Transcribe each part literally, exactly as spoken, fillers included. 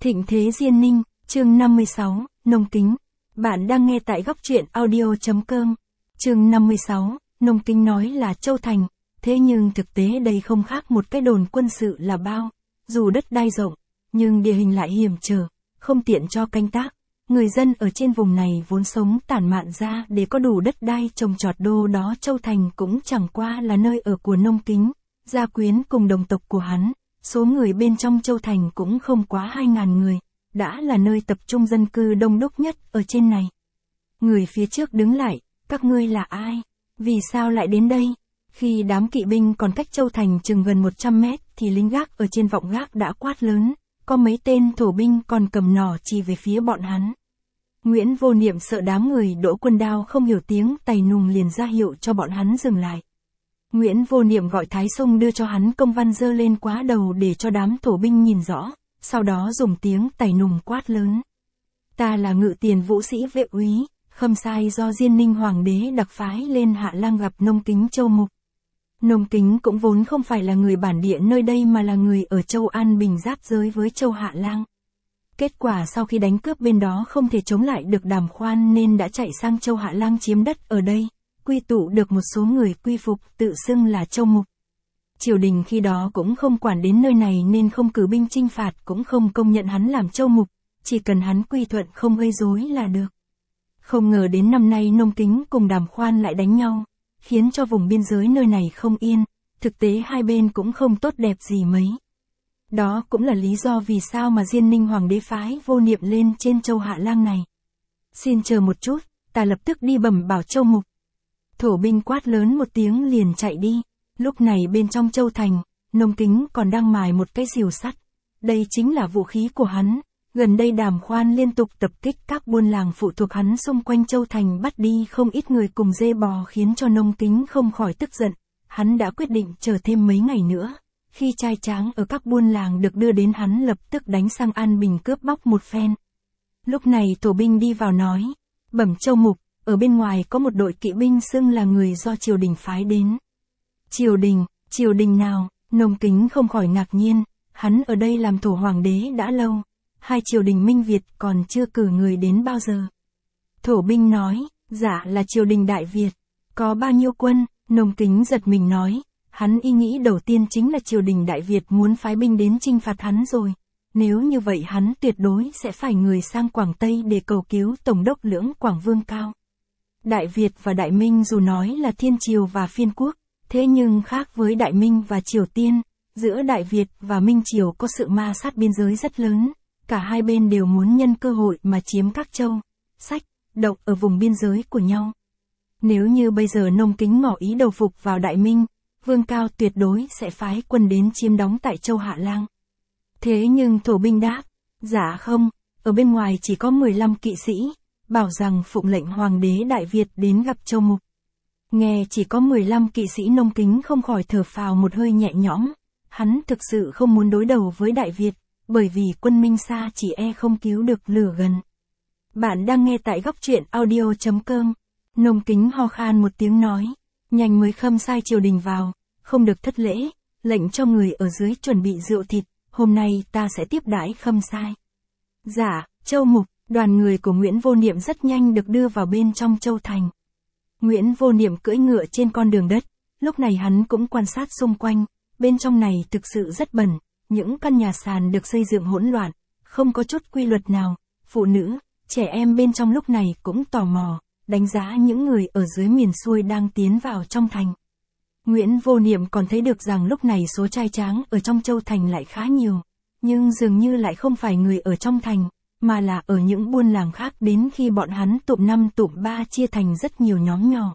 Thịnh thế Diên Ninh, chương năm mươi sáu, Nông Kính. Bạn đang nghe tại góc truyện audio.com. Chương năm mươi sáu, Nông Kính nói là Châu Thành, thế nhưng thực tế đây không khác một cái đồn quân sự là bao. Dù đất đai rộng, nhưng địa hình lại hiểm trở, không tiện cho canh tác. Người dân ở trên vùng này vốn sống tản mạn ra để có đủ đất đai trồng trọt đô đó. Châu Thành cũng chẳng qua là nơi ở của Nông Kính, gia quyến cùng đồng tộc của hắn. Số người bên trong Châu Thành cũng không quá hai ngàn người, đã là nơi tập trung dân cư đông đúc nhất ở trên này. Người phía trước đứng lại, các ngươi là ai? Vì sao lại đến đây? Khi đám kỵ binh còn cách Châu Thành chừng gần một trăm mét thì lính gác ở trên vọng gác đã quát lớn, có mấy tên thổ binh còn cầm nỏ chỉ về phía bọn hắn. Nguyễn Vô Niệm sợ đám người Đỗ Quân Đao không hiểu tiếng Tày Nùng liền ra hiệu cho bọn hắn dừng lại. Nguyễn Vô Niệm gọi Thái Sung đưa cho hắn công văn dơ lên quá đầu để cho đám thổ binh nhìn rõ, sau đó dùng tiếng Tày Nùng quát lớn. Ta là Ngự Tiền Vũ Sĩ Vệ úy, Khâm Sai do Diên Ninh Hoàng đế đặc phái lên Hạ Lang gặp Nông Kính Châu Mục. Nông Kính cũng vốn không phải là người bản địa nơi đây mà là người ở Châu An Bình giáp giới với Châu Hạ Lang. Kết quả sau khi đánh cướp bên đó không thể chống lại được Đàm Khoan nên đã chạy sang Châu Hạ Lang chiếm đất ở đây, quy tụ được một số người quy phục tự xưng là Châu Mục. Triều đình khi đó cũng không quản đến nơi này nên không cử binh chinh phạt cũng không công nhận hắn làm Châu Mục, chỉ cần hắn quy thuận không gây rối là được. Không ngờ đến năm nay Nông Kính cùng Đàm Khoan lại đánh nhau, khiến cho vùng biên giới nơi này không yên, thực tế hai bên cũng không tốt đẹp gì mấy. Đó cũng là lý do vì sao mà Diên Ninh Hoàng đế phái Vô Niệm lên trên Châu Hạ Lang này. Xin chờ một chút, ta lập tức đi bẩm bảo Châu Mục. Thổ binh quát lớn một tiếng liền chạy đi. Lúc này bên trong Châu Thành, Nông Kính còn đang mài một cái rìu sắt. Đây chính là vũ khí của hắn. Gần đây Đàm Khoan liên tục tập kích các buôn làng phụ thuộc hắn xung quanh Châu Thành, bắt đi không ít người cùng dê bò, khiến cho Nông Kính không khỏi tức giận. Hắn đã quyết định chờ thêm mấy ngày nữa. Khi trai tráng ở các buôn làng được đưa đến hắn lập tức đánh sang An Bình cướp bóc một phen. Lúc này thổ binh đi vào nói, bẩm Châu Mục, ở bên ngoài có một đội kỵ binh xưng là người do triều đình phái đến. Triều đình, triều đình nào? Nông Kính không khỏi ngạc nhiên, hắn ở đây làm thổ hoàng đế đã lâu, hai triều đình Minh Việt còn chưa cử người đến bao giờ. Thổ binh nói, dạ là triều đình Đại Việt, có bao nhiêu quân? Nông Kính giật mình nói, hắn ý nghĩ đầu tiên chính là triều đình Đại Việt muốn phái binh đến chinh phạt hắn rồi. Nếu như vậy hắn tuyệt đối sẽ phải người sang Quảng Tây để cầu cứu Tổng đốc Lưỡng Quảng Vương Cao. Đại Việt và Đại Minh dù nói là thiên triều và phiên quốc, thế nhưng khác với Đại Minh và Triều Tiên, giữa Đại Việt và Minh Triều có sự ma sát biên giới rất lớn, cả hai bên đều muốn nhân cơ hội mà chiếm các châu, sách, động ở vùng biên giới của nhau. Nếu như bây giờ Nông Kính ngỏ ý đầu phục vào Đại Minh, Vương Cao tuyệt đối sẽ phái quân đến chiếm đóng tại Châu Hạ Lang. Thế nhưng thổ binh đáp, dạ không, ở bên ngoài chỉ có mười lăm kỵ sĩ, bảo rằng phụng lệnh Hoàng đế Đại Việt đến gặp Châu Mục. Nghe chỉ có mười lăm kỵ sĩ, Nông Kính không khỏi thở phào một hơi nhẹ nhõm, hắn thực sự không muốn đối đầu với Đại Việt, bởi vì quân Minh xa chỉ e không cứu được lửa gần. Bạn đang nghe tại góc truyện audio.com. Nông Kính ho khan một tiếng nói, nhanh mới Khâm Sai triều đình vào, không được thất lễ, lệnh cho người ở dưới chuẩn bị rượu thịt, hôm nay ta sẽ tiếp đãi Khâm Sai. Dạ, Châu Mục. Đoàn người của Nguyễn Vô Niệm rất nhanh được đưa vào bên trong Châu Thành. Nguyễn Vô Niệm cưỡi ngựa trên con đường đất, lúc này hắn cũng quan sát xung quanh, bên trong này thực sự rất bẩn, những căn nhà sàn được xây dựng hỗn loạn, không có chút quy luật nào, phụ nữ, trẻ em bên trong lúc này cũng tò mò, đánh giá những người ở dưới miền xuôi đang tiến vào trong thành. Nguyễn Vô Niệm còn thấy được rằng lúc này số trai tráng ở trong Châu Thành lại khá nhiều, nhưng dường như lại không phải người ở trong thành, mà là ở những buôn làng khác, đến khi bọn hắn tụm năm tụm ba chia thành rất nhiều nhóm nhỏ.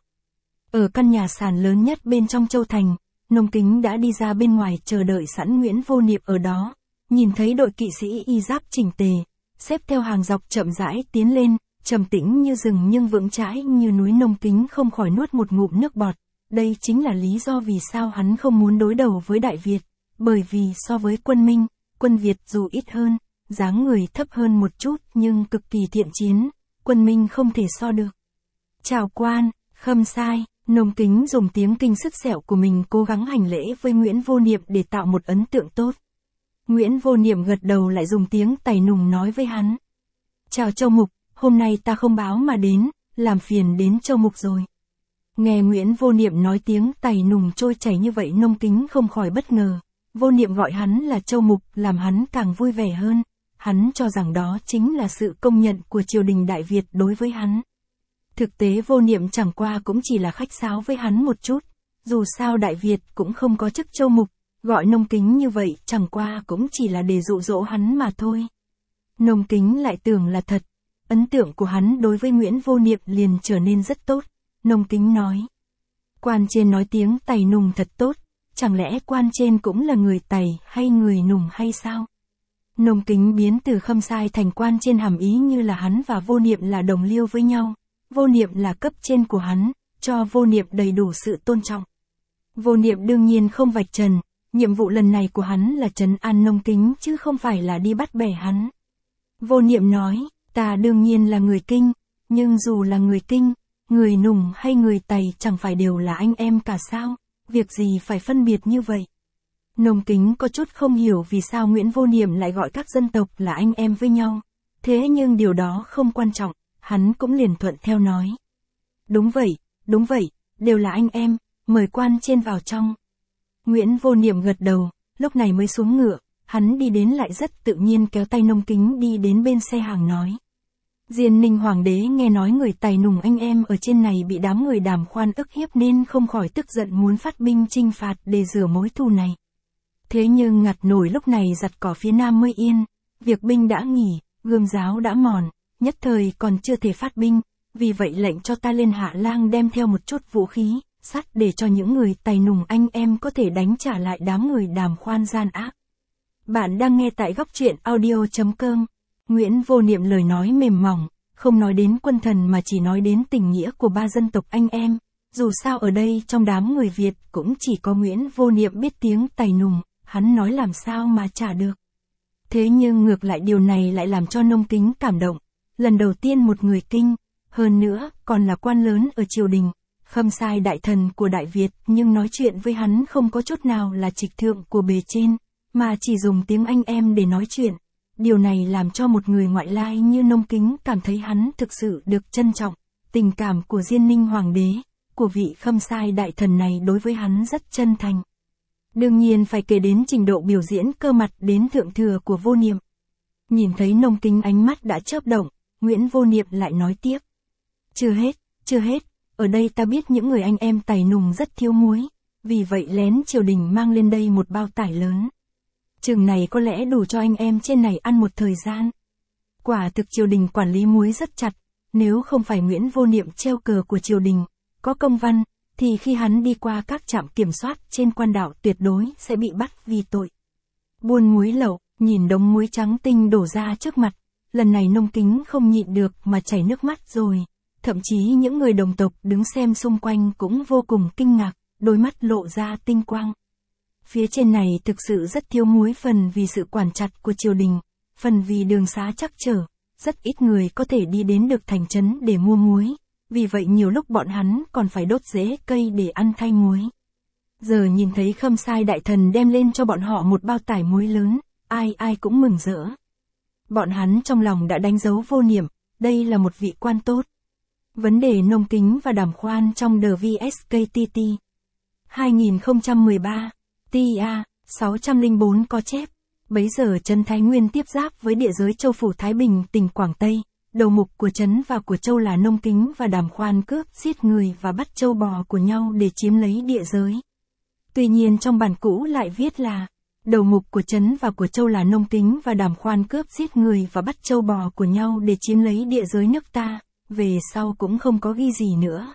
Ở căn nhà sàn lớn nhất bên trong Châu Thành, Nông Kính đã đi ra bên ngoài chờ đợi sẵn Nguyễn Vô Niệm ở đó, nhìn thấy đội kỵ sĩ y giáp chỉnh tề, xếp theo hàng dọc chậm rãi tiến lên, trầm tĩnh như rừng nhưng vững chãi như núi. Nông Kính không khỏi nuốt một ngụm nước bọt, đây chính là lý do vì sao hắn không muốn đối đầu với Đại Việt, bởi vì so với quân Minh, quân Việt dù ít hơn, dáng người thấp hơn một chút nhưng cực kỳ thiện chiến, quân Minh không thể so được. Chào quan, Khâm Sai. Nông Kính dùng tiếng Kinh sức sẹo của mình cố gắng hành lễ với Nguyễn Vô Niệm để tạo một ấn tượng tốt. Nguyễn Vô Niệm gật đầu lại dùng tiếng Tày Nùng nói với hắn. Chào Châu Mục, hôm nay ta không báo mà đến, làm phiền đến Châu Mục rồi. Nghe Nguyễn Vô Niệm nói tiếng Tày Nùng trôi chảy như vậy Nông Kính không khỏi bất ngờ. Vô Niệm gọi hắn là Châu Mục làm hắn càng vui vẻ hơn. Hắn cho rằng đó chính là sự công nhận của triều đình Đại Việt đối với hắn. Thực tế Vô Niệm chẳng qua cũng chỉ là khách sáo với hắn một chút. Dù sao Đại Việt cũng không có chức Châu Mục, gọi Nông Kính như vậy chẳng qua cũng chỉ là để dụ dỗ hắn mà thôi. Nông Kính lại tưởng là thật. Ấn tượng của hắn đối với Nguyễn Vô Niệm liền trở nên rất tốt. Nông Kính nói. Quan trên nói tiếng Tày Nùng thật tốt. Chẳng lẽ quan trên cũng là người Tày hay người Nùng hay sao? Nông Kính biến từ Khâm Sai thành quan trên hàm ý như là hắn và Vô Niệm là đồng liêu với nhau. Vô Niệm là cấp trên của hắn, cho Vô Niệm đầy đủ sự tôn trọng. Vô Niệm đương nhiên không vạch trần, nhiệm vụ lần này của hắn là trấn an Nông Kính chứ không phải là đi bắt bẻ hắn. Vô Niệm nói, ta đương nhiên là người Kinh, nhưng dù là người Kinh, người Nùng hay người Tày chẳng phải đều là anh em cả sao, việc gì phải phân biệt như vậy. Nông Kính có chút không hiểu vì sao Nguyễn Vô Niệm lại gọi các dân tộc là anh em với nhau. Thế nhưng điều đó không quan trọng, hắn cũng liền thuận theo nói. Đúng vậy, đúng vậy, đều là anh em, mời quan trên vào trong. Nguyễn Vô Niệm gật đầu, lúc này mới xuống ngựa, hắn đi đến lại rất tự nhiên kéo tay Nông Kính đi đến bên xe hàng nói. Diên Ninh Hoàng đế nghe nói người Tày Nùng anh em ở trên này bị đám người Đàm Khoan ức hiếp nên không khỏi tức giận muốn phát binh chinh phạt để rửa mối thù này. Thế nhưng ngặt nổi lúc này giặt cỏ phía nam mới yên, việc binh đã nghỉ, gươm giáo đã mòn, nhất thời còn chưa thể phát binh, vì vậy lệnh cho ta lên Hạ Lang đem theo một chút vũ khí, sắt để cho những người Tày Nùng anh em có thể đánh trả lại đám người Đàm Khoan gian ác. Bạn đang nghe tại góc truyện audio chấm com. Nguyễn Vô Niệm lời nói mềm mỏng, không nói đến quân thần mà chỉ nói đến tình nghĩa của ba dân tộc anh em. Dù sao ở đây trong đám người Việt cũng chỉ có Nguyễn Vô Niệm biết tiếng Tày Nùng, hắn nói làm sao mà trả được. Thế nhưng ngược lại điều này lại làm cho Nông Kính cảm động. Lần đầu tiên một người Kinh, hơn nữa còn là quan lớn ở triều đình, Khâm Sai đại thần của Đại Việt nhưng nói chuyện với hắn không có chút nào là trịch thượng của bề trên, mà chỉ dùng tiếng anh em để nói chuyện. Điều này làm cho một người ngoại lai như Nông Kính cảm thấy hắn thực sự được trân trọng. Tình cảm của Diên Ninh Hoàng đế, của vị Khâm Sai đại thần này đối với hắn rất chân thành. Đương nhiên phải kể đến trình độ biểu diễn cơ mặt đến thượng thừa của Vô Niệm. Nhìn thấy Nông Kính ánh mắt đã chớp động, Nguyễn Vô Niệm lại nói tiếp. Chưa hết, chưa hết, ở đây ta biết những người anh em Tày Nùng rất thiếu muối, vì vậy lén triều đình mang lên đây một bao tải lớn. Chừng này có lẽ đủ cho anh em trên này ăn một thời gian. Quả thực triều đình quản lý muối rất chặt, nếu không phải Nguyễn Vô Niệm treo cờ của triều đình, có công văn, thì khi hắn đi qua các trạm kiểm soát trên quan đảo tuyệt đối sẽ bị bắt vì tội buôn muối lậu. Nhìn đống muối trắng tinh đổ ra trước mặt, lần này Nông Kính không nhịn được mà chảy nước mắt rồi. Thậm chí những người đồng tộc đứng xem xung quanh cũng vô cùng kinh ngạc, đôi mắt lộ ra tinh quang. Phía trên này thực sự rất thiếu muối, phần vì sự quản chặt của triều đình, phần vì đường xá trắc trở, rất ít người có thể đi đến được thành trấn để mua muối, vì vậy nhiều lúc bọn hắn còn phải đốt rễ cây để ăn thay muối. Giờ nhìn thấy Khâm Sai đại thần đem lên cho bọn họ một bao tải muối lớn, ai ai cũng mừng rỡ. Bọn hắn trong lòng đã đánh dấu Vô Niệm, đây là một vị quan tốt. Vấn đề Nông Kính và Đàm Khoan trong The vê ét ca tê tê hai không một ba, tê a sáu không bốn có chép. Bấy giờ trấn Thái Nguyên tiếp giáp với địa giới Châu Phủ Thái Bình tỉnh Quảng Tây. Đầu mục của trấn và của châu là Nông Kính và Đàm Khoan cướp giết người và bắt châu bò của nhau để chiếm lấy địa giới. Tuy nhiên trong bản cũ lại viết là đầu mục của trấn và của châu là Nông Kính và Đàm Khoan cướp giết người và bắt châu bò của nhau để chiếm lấy địa giới nước ta, về sau cũng không có ghi gì nữa.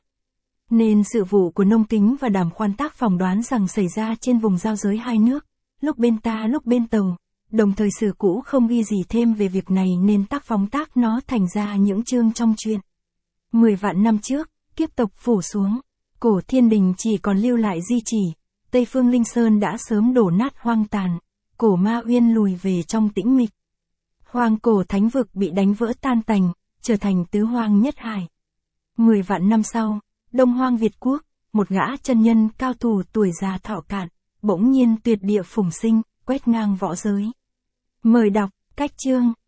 Nên sự vụ của Nông Kính và Đàm Khoan tác phỏng đoán rằng xảy ra trên vùng giao giới hai nước, lúc bên ta lúc bên Tàu, đồng thời sử cũ không ghi gì thêm về việc này nên tác phóng tác nó thành ra những chương trong truyện. Mười vạn năm trước, kiếp tộc phủ xuống, cổ thiên đình chỉ còn lưu lại di chỉ, Tây Phương Linh Sơn đã sớm đổ nát hoang tàn, cổ Ma Uyên lùi về trong tĩnh mịch. Hoang cổ thánh vực bị đánh vỡ tan tành, trở thành tứ hoang nhất hải. Mười vạn năm sau, Đông Hoang Việt Quốc, một gã chân nhân cao thủ tuổi già thọ cạn, bỗng nhiên tuyệt địa phùng sinh, quét ngang võ giới, Mời đọc, cách chương.